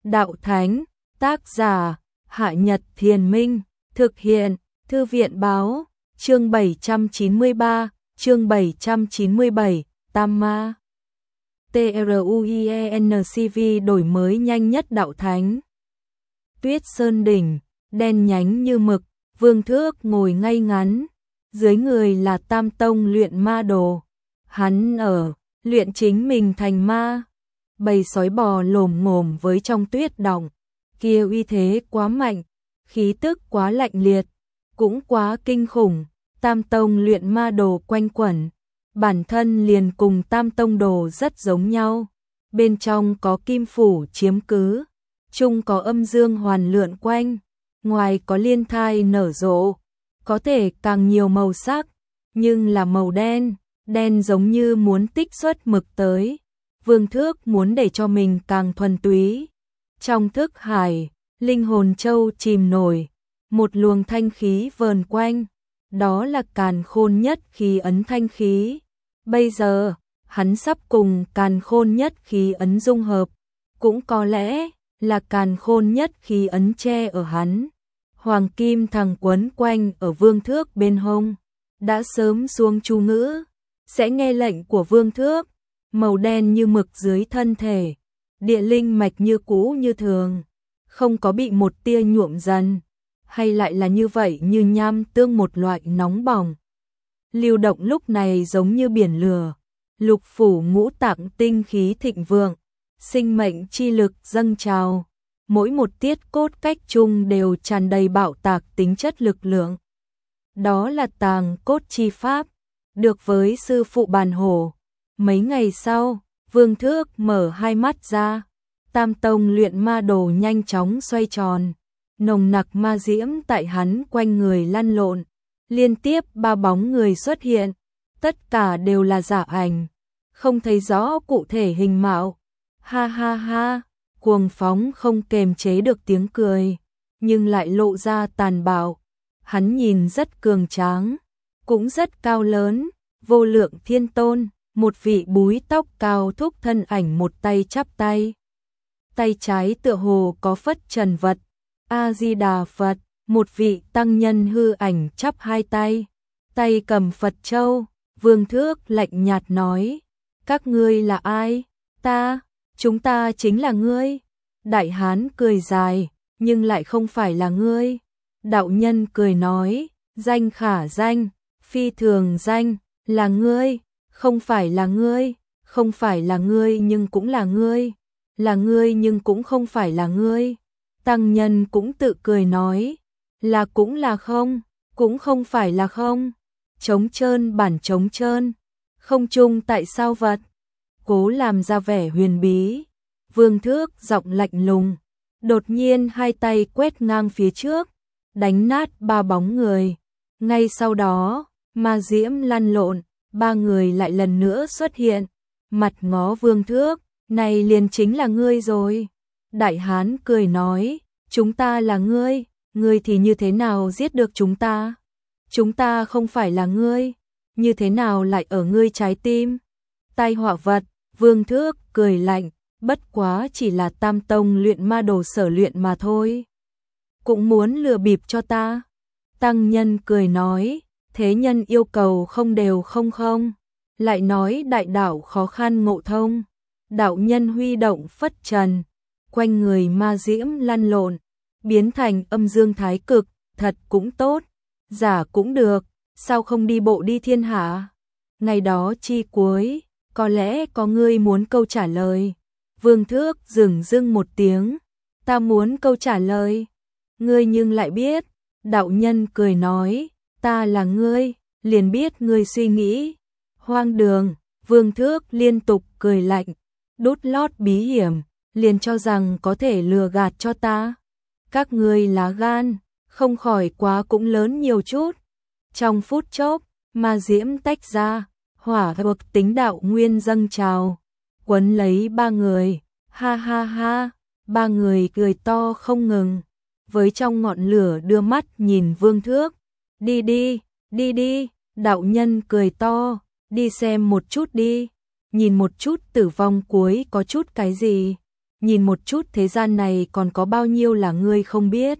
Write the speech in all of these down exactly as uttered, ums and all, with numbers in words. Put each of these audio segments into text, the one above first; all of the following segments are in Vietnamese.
Đạo Thánh, tác giả, Hạ Nhật Thiền Minh, thực hiện, Thư viện Báo, chương bảy trăm chín mươi ba, chương bảy trăm chín mươi bảy, Tam Ma. TRUIENCV đổi mới nhanh nhất Đạo Thánh. Tuyết Sơn Đỉnh, đen nhánh như mực, Vương Thước ngồi ngay ngắn, dưới người là Tam Tông luyện ma đồ. Hắn ở, luyện chính mình thành ma. Bầy sói bò lồm ngồm với trong tuyết đọng, kia uy thế quá mạnh, khí tức quá lạnh liệt, cũng quá kinh khủng. Tam Tông luyện ma đồ quanh quẩn, bản thân liền cùng Tam Tông đồ rất giống nhau. Bên trong có kim phủ chiếm cứ, chung có âm dương hoàn lượn quanh, ngoài có liên thai nở rộ, có thể càng nhiều màu sắc, nhưng là màu đen, đen giống như muốn tích xuất mực tới. Vương Thước muốn để cho mình càng thuần túy. Trong thức hải, linh hồn châu chìm nổi, một luồng thanh khí vờn quanh, đó là càn khôn nhất khí ấn thanh khí. Bây giờ, hắn sắp cùng càn khôn nhất khí ấn dung hợp, cũng có lẽ là càn khôn nhất khí ấn che ở hắn. Hoàng kim thằng quấn quanh ở Vương Thước bên hông, đã sớm xuống chú ngữ, sẽ nghe lệnh của Vương Thước. Màu đen như mực dưới thân thể, địa linh mạch như cũ như thường, không có bị một tia nhuộm dần, hay lại là như vậy như nham tương một loại nóng bỏng. Lưu động lúc này giống như biển lửa, lục phủ ngũ tạng tinh khí thịnh vượng, sinh mệnh chi lực dâng trào, mỗi một tiết cốt cách chung đều tràn đầy bạo tạc tính chất lực lượng. Đó là tàng cốt chi pháp, được với sư phụ bàn hổ. Mấy ngày sau, Vương Thước mở hai mắt ra, Tam Tông luyện ma đồ nhanh chóng xoay tròn, nồng nặc ma diễm tại hắn quanh người lăn lộn, liên tiếp ba bóng người xuất hiện, tất cả đều là giả ảnh, không thấy rõ cụ thể hình mạo. Ha ha ha, cuồng phóng không kềm chế được tiếng cười, nhưng lại lộ ra tàn bạo. Hắn nhìn rất cường tráng, cũng rất cao lớn, vô lượng thiên tôn. Một vị búi tóc cao thúc thân ảnh một tay chắp tay. Tay trái tựa hồ có phất trần vật, A-di-đà Phật, một vị tăng nhân hư ảnh chắp hai tay, tay cầm Phật châu. Vương Thước lạnh nhạt nói, các ngươi là ai? Ta, chúng ta chính là ngươi. Đại hán cười dài, nhưng lại không phải là ngươi. Đạo nhân cười nói, danh khả danh, phi thường danh, là ngươi. Không phải là ngươi, không phải là ngươi nhưng cũng là ngươi, là ngươi nhưng cũng không phải là ngươi. Tăng nhân cũng tự cười nói, là cũng là không, cũng không phải là không. Trống trơn bản trống trơn, không chung tại sao vật. Cố làm ra vẻ huyền bí. Vương Thước giọng lạnh lùng, đột nhiên hai tay quét ngang phía trước, đánh nát ba bóng người. Ngay sau đó, ma diễm lăn lộn. Ba người lại lần nữa xuất hiện, mặt ngó Vương Thước, này liền chính là ngươi rồi. Đại hán cười nói, chúng ta là ngươi, ngươi thì như thế nào giết được chúng ta? Chúng ta không phải là ngươi, như thế nào lại ở ngươi trái tim? Tai họa vật. Vương Thước cười lạnh, bất quá chỉ là Tam Tông luyện ma đồ sở luyện mà thôi. Cũng muốn lừa bịp cho ta. Tăng nhân cười nói, thế nhân yêu cầu không đều không không, lại nói đại đạo khó khăn ngộ thông. Đạo nhân huy động phất trần, quanh người ma diễm lăn lộn, biến thành âm dương thái cực, thật cũng tốt, giả cũng được, sao không đi bộ đi thiên hạ? Ngày đó chi cuối, có lẽ có ngươi muốn câu trả lời. Vương Thước dừng dưng một tiếng, ta muốn câu trả lời, ngươi nhưng lại biết. Đạo nhân cười nói, ta là ngươi, liền biết ngươi suy nghĩ. Hoang đường. Vương Thước liên tục cười lạnh, đút lót bí hiểm, liền cho rằng có thể lừa gạt cho ta. Các ngươi lá gan, không khỏi quá cũng lớn nhiều chút. Trong phút chốc, ma diễm tách ra, hỏa vực tính đạo nguyên dâng trào, quấn lấy ba người. Ha ha ha, ba người cười to không ngừng, với trong ngọn lửa đưa mắt nhìn Vương Thước. Đi đi, đi đi, đạo nhân cười to, đi xem một chút đi, nhìn một chút tử vong cuối có chút cái gì. nhìn một chút thế gian này còn có bao nhiêu là ngươi không biết.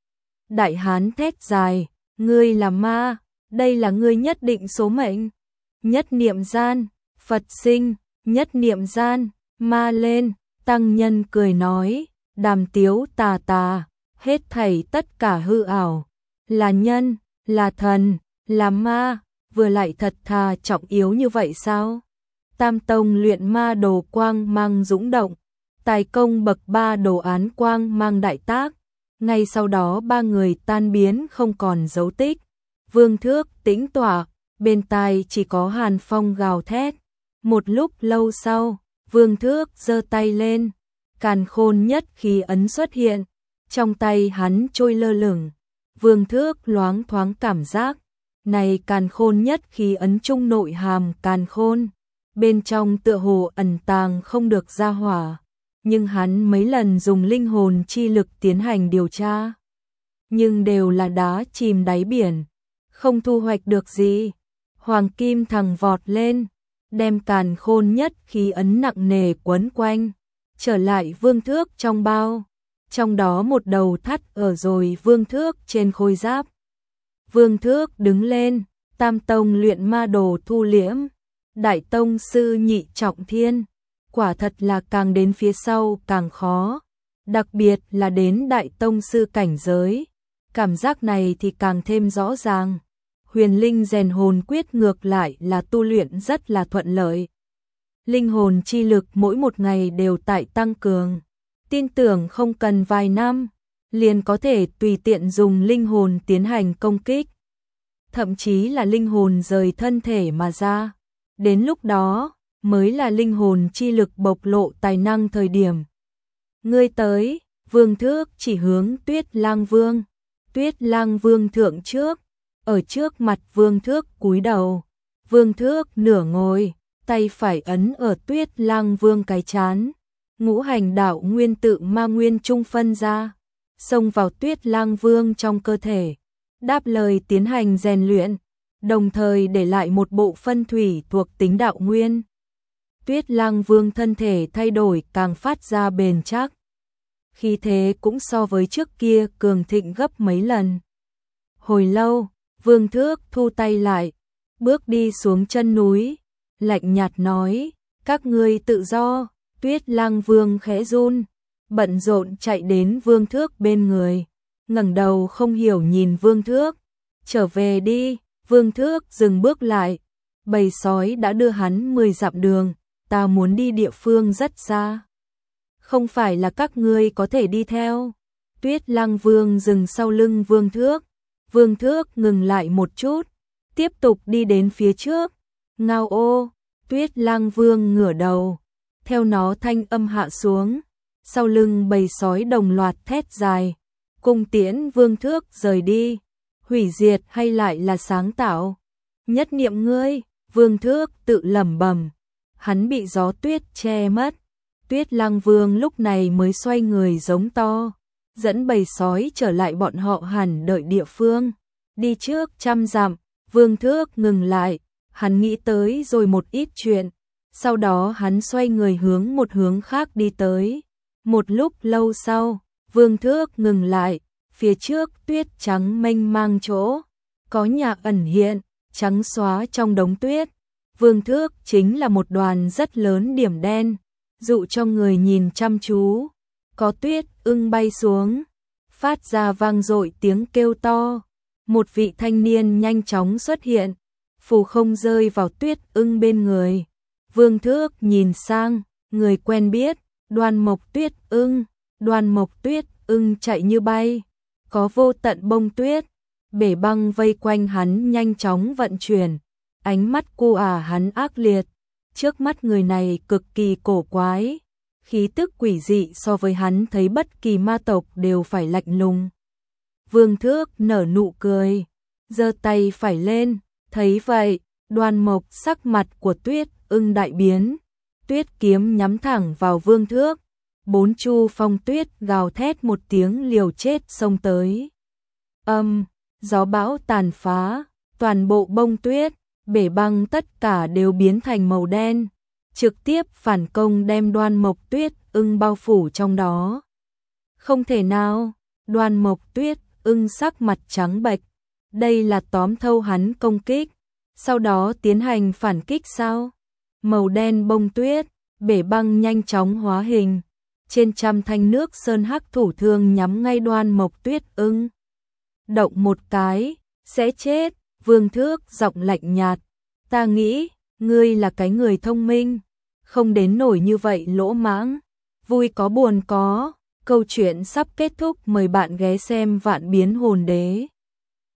Đại hán thét dài, ngươi là ma, đây là ngươi nhất định số mệnh. Nhất niệm gian, Phật sinh, nhất niệm gian, ma lên, tăng nhân cười nói, đàm tiếu tà tà, hết thảy tất cả hư ảo, là nhân, là thần, là ma, vừa lại thật thà trọng yếu như vậy sao? Tam tông luyện ma đồ quang mang dũng động, tài công bậc ba đồ án quang mang đại tác, ngay sau đó ba người tan biến không còn dấu tích. Vương Thước tĩnh tọa, bên tai chỉ có hàn phong gào thét. Một lúc lâu sau, Vương Thước giơ tay lên, càn khôn nhất khí ấn xuất hiện, trong tay hắn trôi lơ lửng. Vương Thước loáng thoáng cảm giác, này càn khôn nhất khí ấn trung nội hàm càn khôn, bên trong tựa hồ ẩn tàng không được ra hỏa, nhưng hắn mấy lần dùng linh hồn chi lực tiến hành điều tra, nhưng đều là đá chìm đáy biển, không thu hoạch được gì. Hoàng kim thằng vọt lên, đem càn khôn nhất khí ấn nặng nề quấn quanh, trở lại Vương Thước trong bao, trong đó một đầu thắt ở rồi Vương Thước trên khôi giáp. Vương Thước đứng lên, tam tông luyện ma đồ thu liễm, đại tông sư nhị trọng thiên, quả thật là càng đến phía sau càng khó, đặc biệt là đến đại tông sư cảnh giới, cảm giác này thì càng thêm rõ ràng. Huyền linh rèn hồn quyết ngược lại là tu luyện rất là thuận lợi. Linh hồn chi lực mỗi một ngày đều tại tăng cường, tin tưởng không cần vài năm, liền có thể tùy tiện dùng linh hồn tiến hành công kích. Thậm chí là linh hồn rời thân thể mà ra. Đến lúc đó, mới là linh hồn chi lực bộc lộ tài năng thời điểm. Ngươi tới, Vương Thước chỉ hướng Tuyết Lang Vương. Tuyết Lang Vương thượng trước, ở trước mặt Vương Thước cúi đầu. Vương Thước nửa ngồi, tay phải ấn ở Tuyết Lang Vương cái trán. Ngũ hành đạo nguyên tự ma nguyên trung phân ra, xông vào Tuyết Lang Vương trong cơ thể, đáp lời tiến hành rèn luyện, đồng thời để lại một bộ phân thủy thuộc tính đạo nguyên. Tuyết Lang Vương thân thể thay đổi càng phát ra bền chắc, khí thế cũng so với trước kia cường thịnh gấp mấy lần. Hồi lâu, Vương Thước thu tay lại, bước đi xuống chân núi, lạnh nhạt nói, các ngươi tự do. Tuyết Lang Vương khẽ run, bận rộn chạy đến Vương Thước bên người, ngẩng đầu không hiểu nhìn Vương Thước, trở về đi. Vương Thước dừng bước lại, bầy sói đã đưa hắn mười dặm đường, ta muốn đi địa phương rất xa, không phải là các ngươi có thể đi theo. Tuyết Lang Vương dừng sau lưng Vương Thước, Vương Thước ngừng lại một chút, tiếp tục đi đến phía trước. Ngao ô, Tuyết Lang Vương ngửa đầu, theo nó thanh âm hạ xuống, sau lưng bầy sói đồng loạt thét dài, cung tiễn Vương Thước rời đi. Hủy diệt hay lại là sáng tạo? Nhất niệm ngươi, Vương Thước tự lẩm bẩm, hắn bị gió tuyết che mất. Tuyết Lang Vương lúc này mới xoay người giống to, dẫn bầy sói trở lại bọn họ hẳn đợi địa phương. Đi trước trăm dặm, Vương Thước ngừng lại, hắn nghĩ tới rồi một ít chuyện, sau đó hắn xoay người hướng một hướng khác đi tới. Một lúc lâu sau, Vương Thước ngừng lại, phía trước tuyết trắng mênh mang chỗ, có nhà ẩn hiện, trắng xóa trong đống tuyết. Vương Thước chính là một đoàn rất lớn điểm đen, dụ cho người nhìn chăm chú. Có tuyết ưng bay xuống, phát ra vang dội tiếng kêu to. Một vị thanh niên nhanh chóng xuất hiện, phù không rơi vào tuyết ưng bên người. Vương Thước nhìn sang, người quen biết, Đoan Mộc Tuyết ưng. Đoan Mộc Tuyết ưng chạy như bay, có vô tận bông tuyết, bể băng vây quanh hắn nhanh chóng vận chuyển. Ánh mắt cô à hắn ác liệt, trước mắt người này cực kỳ cổ quái, khí tức quỷ dị so với hắn thấy bất kỳ ma tộc đều phải lạnh lùng. Vương Thước nở nụ cười, giơ tay phải lên, thấy vậy, Đoan Mộc sắc mặt của Tuyết ưng đại biến, tuyết kiếm nhắm thẳng vào Vương Thước. Bốn chu phong tuyết gào thét một tiếng liều chết xông tới. Âm, gió bão tàn phá, toàn bộ bông tuyết, bể băng tất cả đều biến thành màu đen, trực tiếp phản công đem Đoan Mộc Tuyết ưng bao phủ trong đó. Không thể nào, Đoan Mộc Tuyết ưng sắc mặt trắng bệch, đây là tóm thâu hắn công kích, sau đó tiến hành phản kích sao? Màu đen bông tuyết, bể băng nhanh chóng hóa hình, trên trăm thanh nước sơn hắc thủ thương nhắm ngay Đoan Mộc Tuyết ưng. Động một cái, sẽ chết, Vương Thước giọng lạnh nhạt, ta nghĩ, ngươi là cái người thông minh, không đến nổi như vậy lỗ mãng, vui có buồn có, câu chuyện sắp kết thúc, mời bạn ghé xem Vạn Biến Hồn Đế.